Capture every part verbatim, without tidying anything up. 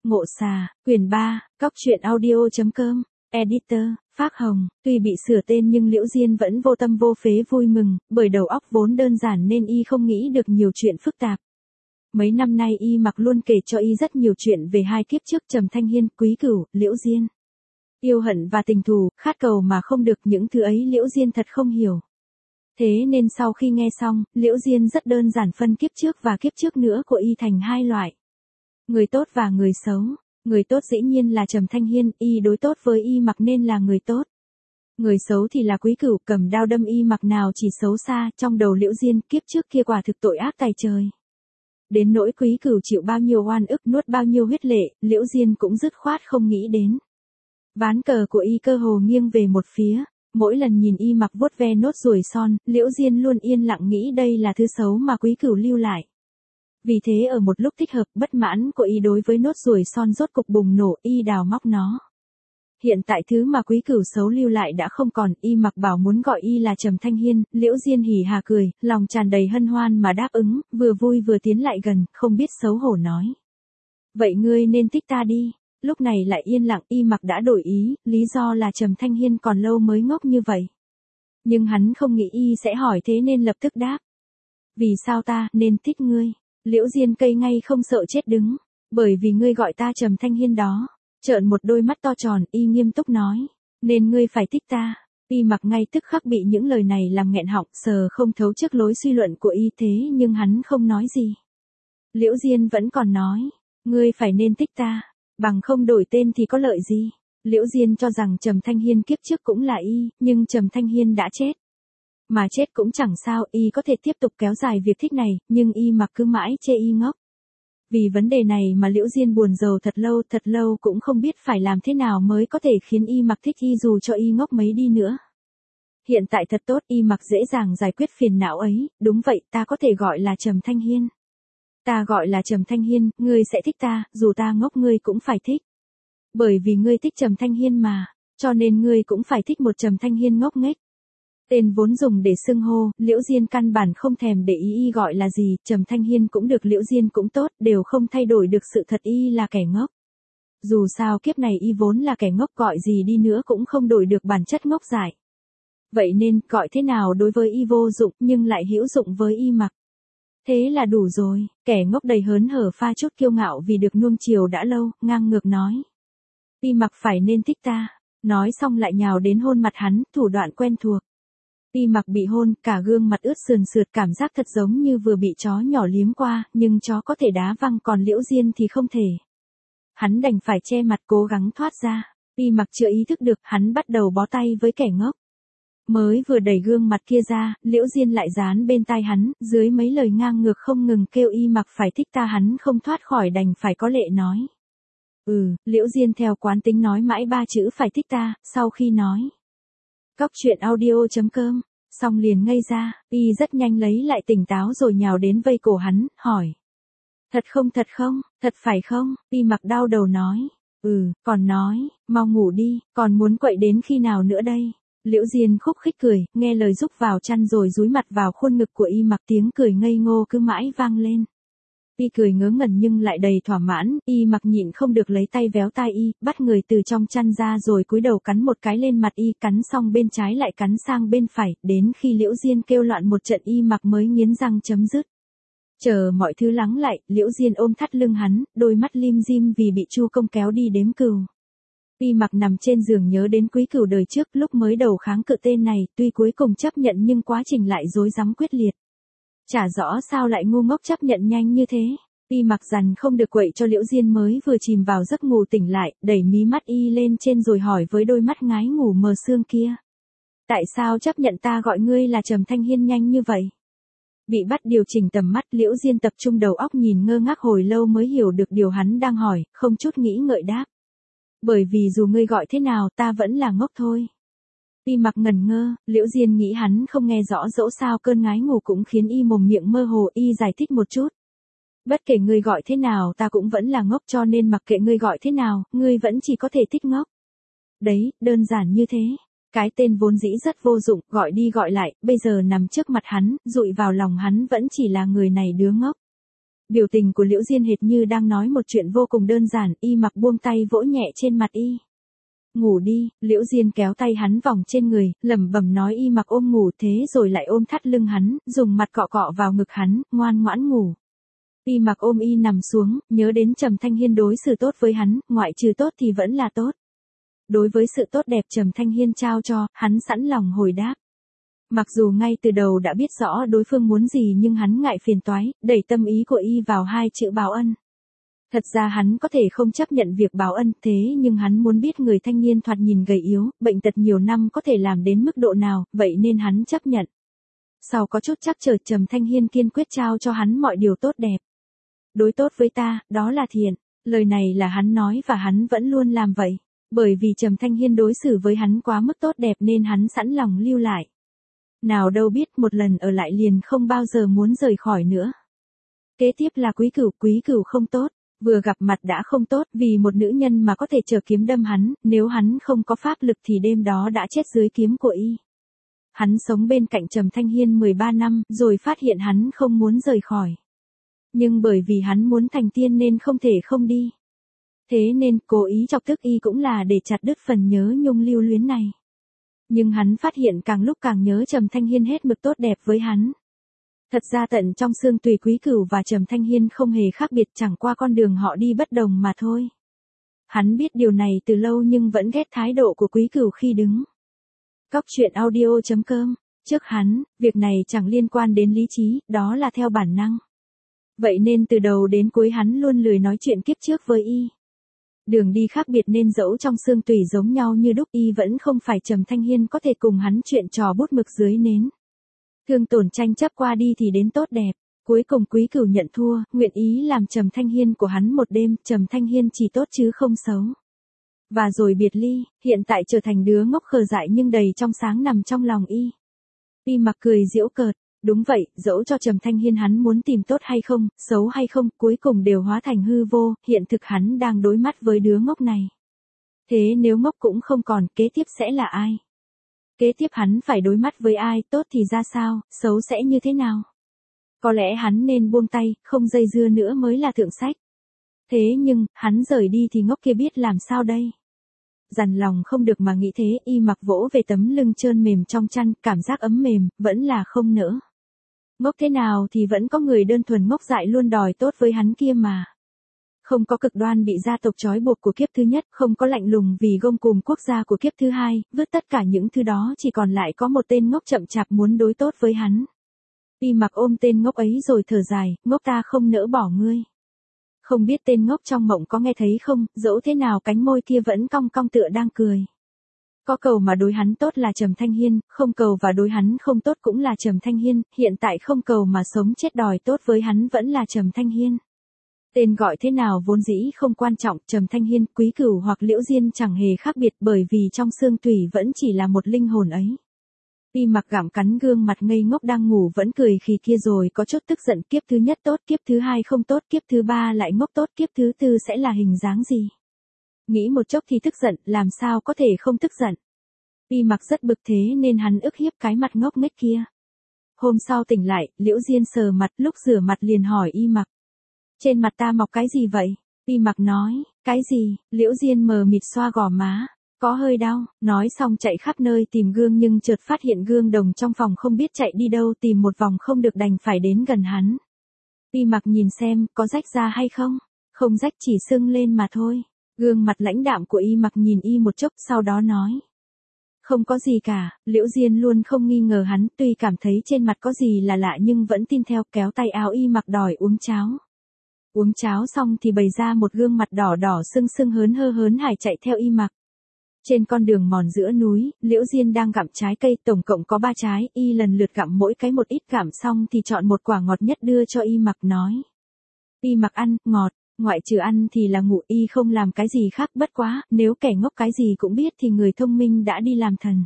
Ngộ Xà, quyển ba, cóc truyện audio chấm com, editor, Phác Hồng. Tuy bị sửa tên nhưng Liễu Diên vẫn vô tâm vô phế vui mừng, bởi đầu óc vốn đơn giản nên y không nghĩ được nhiều chuyện phức tạp. Mấy năm nay y mặc luôn kể cho y rất nhiều chuyện về hai kiếp trước Trầm Thanh Hiên, Quý Cửu, Liễu Diên. Yêu hận và tình thù, khát cầu mà không được, những thứ ấy Liễu Diên thật không hiểu. Thế nên sau khi nghe xong, Liễu Diên rất đơn giản phân kiếp trước và kiếp trước nữa của y thành hai loại. Người tốt và người xấu. Người tốt dĩ nhiên là Trầm Thanh Hiên, y đối tốt với y mặc nên là người tốt. Người xấu thì là Quý Cửu, cầm đao đâm y mặc nào chỉ xấu xa, trong đầu Liễu Diên kiếp trước kia quả thực tội ác tày trời. Đến nỗi Quý Cửu chịu bao nhiêu oan ức, nuốt bao nhiêu huyết lệ, Liễu Diên cũng dứt khoát không nghĩ đến. Ván cờ của y cơ hồ nghiêng về một phía, mỗi lần nhìn y mặc vuốt ve nốt ruồi son, Liễu Diên luôn yên lặng nghĩ đây là thứ xấu mà Quý Cửu lưu lại. Vì thế ở một lúc thích hợp, bất mãn của y đối với nốt ruồi son rốt cục bùng nổ, y đào móc nó. Hiện tại thứ mà Quý Cửu xấu lưu lại đã không còn, y mặc bảo muốn gọi y là Trầm Thanh Hiên, Liễu Diên hỉ hà cười, lòng tràn đầy hân hoan mà đáp ứng, vừa vui vừa tiến lại gần, không biết xấu hổ nói. Vậy ngươi nên thích ta đi. Lúc này lại yên lặng, y mặc đã đổi ý, lý do là Trầm Thanh Hiên còn lâu mới ngốc như vậy. Nhưng hắn không nghĩ y sẽ hỏi thế nên lập tức đáp. Vì sao ta nên thích ngươi? Liễu Diên cây ngay không sợ chết đứng. Bởi vì ngươi gọi ta Trầm Thanh Hiên đó. Trợn một đôi mắt to tròn, y nghiêm túc nói. Nên ngươi phải thích ta. Y mặc ngay tức khắc bị những lời này làm nghẹn họng, sờ không thấu trước lối suy luận của y, thế nhưng hắn không nói gì. Liễu Diên vẫn còn nói. Ngươi phải nên thích ta. Bằng không đổi tên thì có lợi gì. Liễu Diên cho rằng Trầm Thanh Hiên kiếp trước cũng là y, nhưng Trầm Thanh Hiên đã chết. Mà chết cũng chẳng sao, y có thể tiếp tục kéo dài việc thích này, nhưng y mặc cứ mãi chê y ngốc. Vì vấn đề này mà Liễu Diên buồn rầu thật lâu, thật lâu cũng không biết phải làm thế nào mới có thể khiến y mặc thích y dù cho y ngốc mấy đi nữa. Hiện tại thật tốt, y mặc dễ dàng giải quyết phiền não ấy, đúng vậy, ta có thể gọi là Trầm Thanh Hiên. Ta gọi là Trầm Thanh Hiên, ngươi sẽ thích ta, dù ta ngốc ngươi cũng phải thích. Bởi vì ngươi thích Trầm Thanh Hiên mà, cho nên ngươi cũng phải thích một Trầm Thanh Hiên ngốc nghếch. Tên vốn dùng để xưng hô, Liễu Diên căn bản không thèm để ý y gọi là gì, Trầm Thanh Hiên cũng được, Liễu Diên cũng tốt, đều không thay đổi được sự thật y là kẻ ngốc. Dù sao kiếp này y vốn là kẻ ngốc, gọi gì đi nữa cũng không đổi được bản chất ngốc dại. Vậy nên, gọi thế nào đối với y vô dụng, nhưng lại hữu dụng với y mặc. Thế là đủ rồi, kẻ ngốc đầy hớn hở pha chút kiêu ngạo vì được nuông chiều đã lâu, ngang ngược nói. Y mặc phải nên thích ta, nói xong lại nhào đến hôn mặt hắn, thủ đoạn quen thuộc. Y mặc bị hôn, cả gương mặt ướt sườn sượt, cảm giác thật giống như vừa bị chó nhỏ liếm qua, nhưng chó có thể đá văng còn Liễu Diên thì không thể. Hắn đành phải che mặt cố gắng thoát ra, Y mặc chưa ý thức được, hắn bắt đầu bó tay với kẻ ngốc. Mới vừa đẩy gương mặt kia ra, Liễu Diên lại dán bên tai hắn, dưới mấy lời ngang ngược không ngừng kêu Y mặc phải thích ta, hắn không thoát khỏi đành phải có lệ nói. Ừ, Liễu Diên theo quán tính nói mãi ba chữ phải thích ta, sau khi nói. Cóc truyện audio chấm com, xong liền ngây ra, Y rất nhanh lấy lại tỉnh táo rồi nhào đến vây cổ hắn, hỏi. Thật không thật không, thật phải không, Y mặc đau đầu nói. Ừ, còn nói, mau ngủ đi, còn muốn quậy đến khi nào nữa đây? Liễu Diên khúc khích cười, nghe lời rúc vào chăn rồi dúi mặt vào khuôn ngực của Y mặc, tiếng cười ngây ngô cứ mãi vang lên. Y cười ngớ ngẩn nhưng lại đầy thỏa mãn, Y mặc nhịn không được lấy tay véo tai Y, bắt người từ trong chăn ra rồi cúi đầu cắn một cái lên mặt Y, cắn xong bên trái lại cắn sang bên phải, đến khi Liễu Diên kêu loạn một trận Y mặc mới nghiến răng chấm dứt. Chờ mọi thứ lắng lại, Liễu Diên ôm thắt lưng hắn, đôi mắt lim dim vì bị Chu Công kéo đi đếm cừu. Y mặc nằm trên giường nhớ đến Quý Cửu đời trước, lúc mới đầu kháng cự tên này, tuy cuối cùng chấp nhận nhưng quá trình lại rối rắm quyết liệt. Chả rõ sao lại ngu ngốc chấp nhận nhanh như thế. Y mặc dằn không được quậy cho Liễu Diên mới vừa chìm vào giấc ngủ tỉnh lại, đẩy mí mắt Y lên trên rồi hỏi với đôi mắt ngái ngủ mờ sương kia. Tại sao chấp nhận ta gọi ngươi là Trầm Thanh Hiên nhanh như vậy? Bị bắt điều chỉnh tầm mắt, Liễu Diên tập trung đầu óc nhìn ngơ ngác hồi lâu mới hiểu được điều hắn đang hỏi, không chút nghĩ ngợi đáp. Bởi vì dù ngươi gọi thế nào ta vẫn là ngốc thôi. Y mặc ngần ngơ, Liễu Diên nghĩ hắn không nghe rõ, dẫu sao cơn ngái ngủ cũng khiến Y mồm miệng mơ hồ. Y giải thích một chút. Bất kể ngươi gọi thế nào ta cũng vẫn là ngốc, cho nên mặc kệ ngươi gọi thế nào, ngươi vẫn chỉ có thể thích ngốc. Đấy, đơn giản như thế. Cái tên vốn dĩ rất vô dụng, gọi đi gọi lại, bây giờ nằm trước mặt hắn, dụi vào lòng hắn vẫn chỉ là người này đứa ngốc. Biểu tình của Liễu Diên hệt như đang nói một chuyện vô cùng đơn giản, Y Mặc buông tay vỗ nhẹ trên mặt Y. Ngủ đi, Liễu Diên kéo tay hắn vòng trên người, lẩm bẩm nói Y Mặc ôm ngủ thế rồi lại ôm thắt lưng hắn, dùng mặt cọ cọ vào ngực hắn, ngoan ngoãn ngủ. Y Mặc ôm Y nằm xuống, nhớ đến Trầm Thanh Hiên đối xử tốt với hắn, ngoại trừ tốt thì vẫn là tốt. Đối với sự tốt đẹp Trầm Thanh Hiên trao cho, hắn sẵn lòng hồi đáp. Mặc dù ngay từ đầu đã biết rõ đối phương muốn gì nhưng hắn ngại phiền toái, đẩy tâm ý của Y vào hai chữ báo ân. Thật ra hắn có thể không chấp nhận việc báo ân thế nhưng hắn muốn biết người thanh niên thoạt nhìn gầy yếu, bệnh tật nhiều năm có thể làm đến mức độ nào, vậy nên hắn chấp nhận. Sau có chút chắc chờ Trầm Thanh Hiên kiên quyết trao cho hắn mọi điều tốt đẹp. Đối tốt với ta, đó là thiện. Lời này là hắn nói và hắn vẫn luôn làm vậy. Bởi vì Trầm Thanh Hiên đối xử với hắn quá mức tốt đẹp nên hắn sẵn lòng lưu lại. Nào đâu biết một lần ở lại liền không bao giờ muốn rời khỏi nữa. Kế tiếp là Quý Cửu, Quý Cửu không tốt. Vừa gặp mặt đã không tốt vì một nữ nhân mà có thể chờ kiếm đâm hắn, nếu hắn không có pháp lực thì đêm đó đã chết dưới kiếm của Y. Hắn sống bên cạnh Trầm Thanh Hiên mười ba năm rồi phát hiện hắn không muốn rời khỏi. Nhưng bởi vì hắn muốn thành tiên nên không thể không đi. Thế nên cố ý chọc tức Y cũng là để chặt đứt phần nhớ nhung lưu luyến này. Nhưng hắn phát hiện càng lúc càng nhớ Trầm Thanh Hiên hết mực tốt đẹp với hắn. Thật ra tận trong xương tùy Quý Cửu và Trầm Thanh Hiên không hề khác biệt, chẳng qua con đường họ đi bất đồng mà thôi. Hắn biết điều này từ lâu nhưng vẫn ghét thái độ của Quý Cửu khi đứng. Cóc truyện audio chấm com. Trước hắn, việc này chẳng liên quan đến lý trí, đó là theo bản năng. Vậy nên từ đầu đến cuối hắn luôn lười nói chuyện kiếp trước với Y. Đường đi khác biệt nên dẫu trong xương tủy giống nhau như đúc, Y vẫn không phải Trầm Thanh Hiên có thể cùng hắn chuyện trò bút mực dưới nến. Thương tổn tranh chấp qua đi thì đến tốt đẹp. Cuối cùng Quý Cửu nhận thua, nguyện ý làm Trầm Thanh Hiên của hắn một đêm, Trầm Thanh Hiên chỉ tốt chứ không xấu. Và rồi biệt ly, hiện tại trở thành đứa ngốc khờ dại nhưng đầy trong sáng nằm trong lòng Y. Y Mặc cười giễu cợt, đúng vậy, dẫu cho Trầm Thanh Hiên hắn muốn tìm tốt hay không, xấu hay không, cuối cùng đều hóa thành hư vô, hiện thực hắn đang đối mắt với đứa ngốc này. Thế nếu ngốc cũng không còn, kế tiếp sẽ là ai? Kế tiếp hắn phải đối mắt với ai, tốt thì ra sao, xấu sẽ như thế nào? Có lẽ hắn nên buông tay, không dây dưa nữa mới là thượng sách. Thế nhưng, hắn rời đi thì ngốc kia biết làm sao đây? Dằn lòng không được mà nghĩ thế, Y Mặc vỗ về tấm lưng trơn mềm trong chăn, cảm giác ấm mềm, vẫn là không nỡ. Ngốc thế nào thì vẫn có người đơn thuần ngốc dại luôn đòi tốt với hắn kia mà. Không có cực đoan bị gia tộc trói buộc của kiếp thứ nhất, không có lạnh lùng vì gông cùm quốc gia của kiếp thứ hai, vứt tất cả những thứ đó chỉ còn lại có một tên ngốc chậm chạp muốn đối tốt với hắn. Y Mặc ôm tên ngốc ấy rồi thở dài, ngốc ta không nỡ bỏ ngươi. Không biết tên ngốc trong mộng có nghe thấy không, dẫu thế nào cánh môi kia vẫn cong cong tựa đang cười. Có cầu mà đối hắn tốt là Trầm Thanh Hiên, không cầu và đối hắn không tốt cũng là Trầm Thanh Hiên, hiện tại không cầu mà sống chết đòi tốt với hắn vẫn là Trầm Thanh Hiên. Tên gọi thế nào vốn dĩ không quan trọng, Trầm Thanh Hiên, Quý Cửu hoặc Liễu Diên chẳng hề khác biệt bởi vì trong xương tủy vẫn chỉ là một linh hồn ấy. Y Mặc gặm cắn gương mặt ngây ngốc đang ngủ vẫn cười khì kia rồi có chút tức giận, kiếp thứ nhất tốt, kiếp thứ hai không tốt, kiếp thứ ba lại ngốc tốt, kiếp thứ tư sẽ là hình dáng gì? Nghĩ một chốc thì tức giận, làm sao có thể không tức giận? Y Mặc rất bực thế nên hắn ức hiếp cái mặt ngốc nghếch kia. Hôm sau tỉnh lại, Liễu Diên sờ mặt, lúc rửa mặt liền hỏi Y Mặc. Trên mặt ta mọc cái gì vậy? Y Mặc nói, cái gì? Liễu Diên mờ mịt xoa gò má. Có hơi đau, nói xong chạy khắp nơi tìm gương nhưng chợt phát hiện gương đồng trong phòng không biết chạy đi đâu, tìm một vòng không được đành phải đến gần hắn. Y Mặc nhìn xem, có rách ra hay không? Không rách, chỉ sưng lên mà thôi. Gương mặt lãnh đạm của Y Mặc nhìn Y một chốc sau đó nói. Không có gì cả, Liễu Diên luôn không nghi ngờ hắn, tuy cảm thấy trên mặt có gì là lạ nhưng vẫn tin theo, kéo tay áo Y Mặc đòi uống cháo. Uống cháo xong thì bày ra một gương mặt đỏ đỏ sưng sưng hớn hơ hớn hải chạy theo Y Mặc. Trên con đường mòn giữa núi, Liễu Diên đang gặm trái cây, tổng cộng có ba trái, Y lần lượt gặm mỗi cái một ít, gặm xong thì chọn một quả ngọt nhất đưa cho Y Mặc nói. Y Mặc ăn, ngọt, ngoại trừ ăn thì là ngủ, Y không làm cái gì khác, bất quá, nếu kẻ ngốc cái gì cũng biết thì người thông minh đã đi làm thần.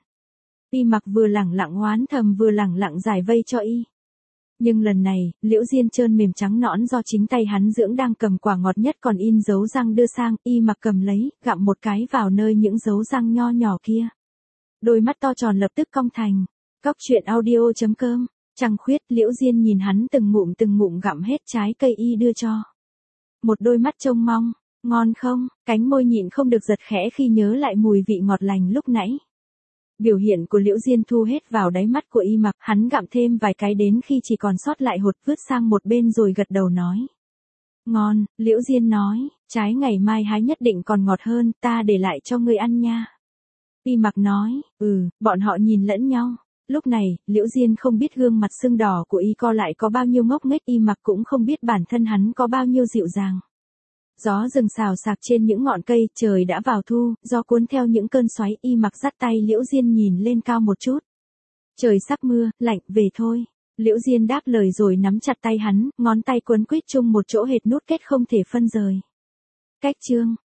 Y Mặc vừa lẳng lặng oán thầm vừa lẳng lặng giải vây cho Y. Nhưng lần này, Liễu Diên trơn mềm trắng nõn do chính tay hắn dưỡng đang cầm quả ngọt nhất còn in dấu răng đưa sang, Y Mặc cầm lấy, gặm một cái vào nơi những dấu răng nho nhỏ kia. Đôi mắt to tròn lập tức cong thành. Cóc truyện audio chấm com Trăng khuyết, Liễu Diên nhìn hắn từng ngụm từng ngụm gặm hết trái cây y đưa cho. Một đôi mắt trông mong, ngon không, cánh môi nhịn không được giật khẽ khi nhớ lại mùi vị ngọt lành lúc nãy. Biểu hiện của Liễu Diên thu hết vào đáy mắt của Y Mặc, hắn gặm thêm vài cái đến khi chỉ còn sót lại hột vứt sang một bên rồi gật đầu nói. Ngon, Liễu Diên nói, trái ngày mai hái nhất định còn ngọt hơn, ta để lại cho ngươi ăn nha. Y Mặc nói, ừ, bọn họ nhìn lẫn nhau. Lúc này, Liễu Diên không biết gương mặt sưng đỏ của Y co lại có bao nhiêu ngốc nghếch, Y Mặc cũng không biết bản thân hắn có bao nhiêu dịu dàng. Gió rừng xào xạc trên những ngọn cây, trời đã vào thu, gió cuốn theo những cơn xoáy, Y Mặc dắt tay Liễu Diên nhìn lên cao một chút. Trời sắp mưa, lạnh, về thôi. Liễu Diên đáp lời rồi nắm chặt tay hắn, ngón tay quấn quýt chung một chỗ hệt nút kết không thể phân rời. Cách chương